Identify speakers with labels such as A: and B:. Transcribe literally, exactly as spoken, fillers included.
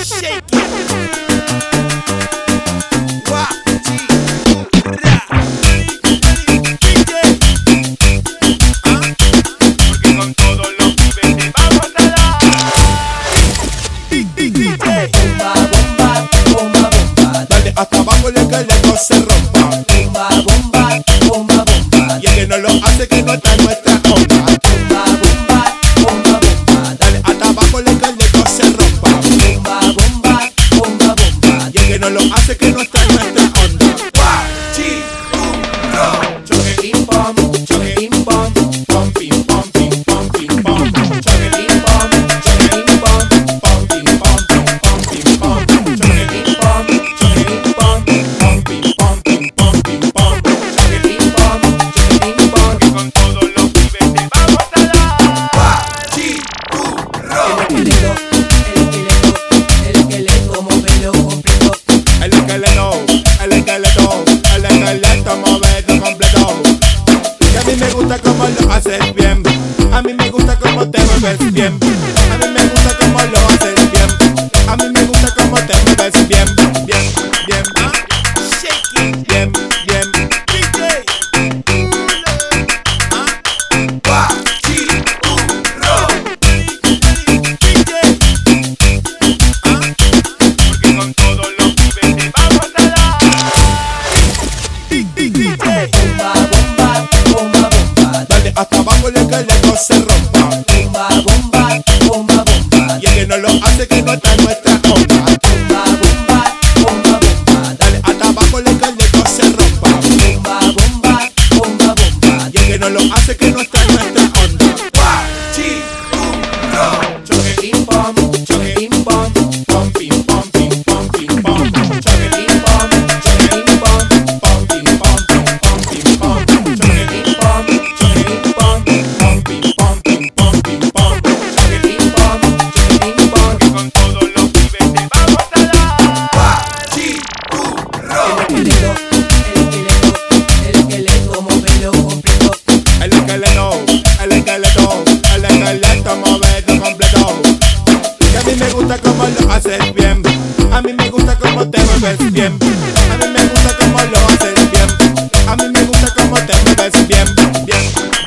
A: Shake it.
B: Hasta abajo el esqueleto se rompa.
C: Bomba, bomba, bomba, bomba.
B: Y el que no lo hace que no está en nuestra onda.
C: Bomba, bomba, bomba, bomba.
B: Dale hasta abajo el esqueleto se rompa.
C: Bomba, bomba, bomba, bomba.
B: Y el que no lo hace que no está en nuestra onda. Guachi, burro.
C: Choque pim pom, choque pim pom,
B: Pom pim pom pim pom pim pom.
C: choque pim pom, choque pim pom,
B: Pom pim pom pim pom pim pom.
C: choque pim pom, choque pim pom,
B: Pom pim pom pim pom pim pom.
C: choque pim pom, choque pim pom.
A: Que con todos los pibes te vamos a dar.
B: Guachi, burro.
C: El esqueleto, el esqueleto, el esqueleto, móvelo completo.
B: El esqueleto, el esqueleto, el esqueleto moverlo completo. Que a mí me gusta como lo haces bien. A mí me gusta como te mueves bien. A mí me gusta como lo haces bien. A mí me gusta como te mueves bien. Bien, bien,
A: Shake it.
B: bien, bien.
A: D J.
B: Guachi, burro.
A: D J. Porque con todos los pibes te vamos a dar. D J.
C: Bomba, bomba, bomba, bomba.
B: Dale hasta abajo el esqueleto se rompa.
C: Bomba, bomba, bomba, bomba.
B: Y el que no lo hace que no está en nuestra onda.
C: Bomba, bomba, bomba, bomba.
B: Dale hasta abajo el esqueleto se rompa.
C: Bomba, bomba, bomba, bomba.
B: Y el que no lo hace que no está en nuestra onda. Guachi, burro.
C: Choque pim pom, choque pim pom,
B: Pom pim pom pim pom pim pom.
C: choque pim pom, choque pim pom,
B: Pom pim pom pim pom pim pom.
C: choque pim pom, choque pim pom,
B: Pom pim pom pim pom pim pom.
C: choque pim pom, choque pim pom.
A: Que con todos los pibes te vamos a dar.
B: Guachi, burro.
C: El esqueleto, el esqueleto, el esqueleto, móvelo completo.
B: El esqueleto, el esqueleto, el esqueleto moverlo completo. Que a mí me gusta como lo haces bien. A mí me gusta como te mueves bien. A mí me gusta como lo haces bien. A mí me gusta como te mueves bien, bien,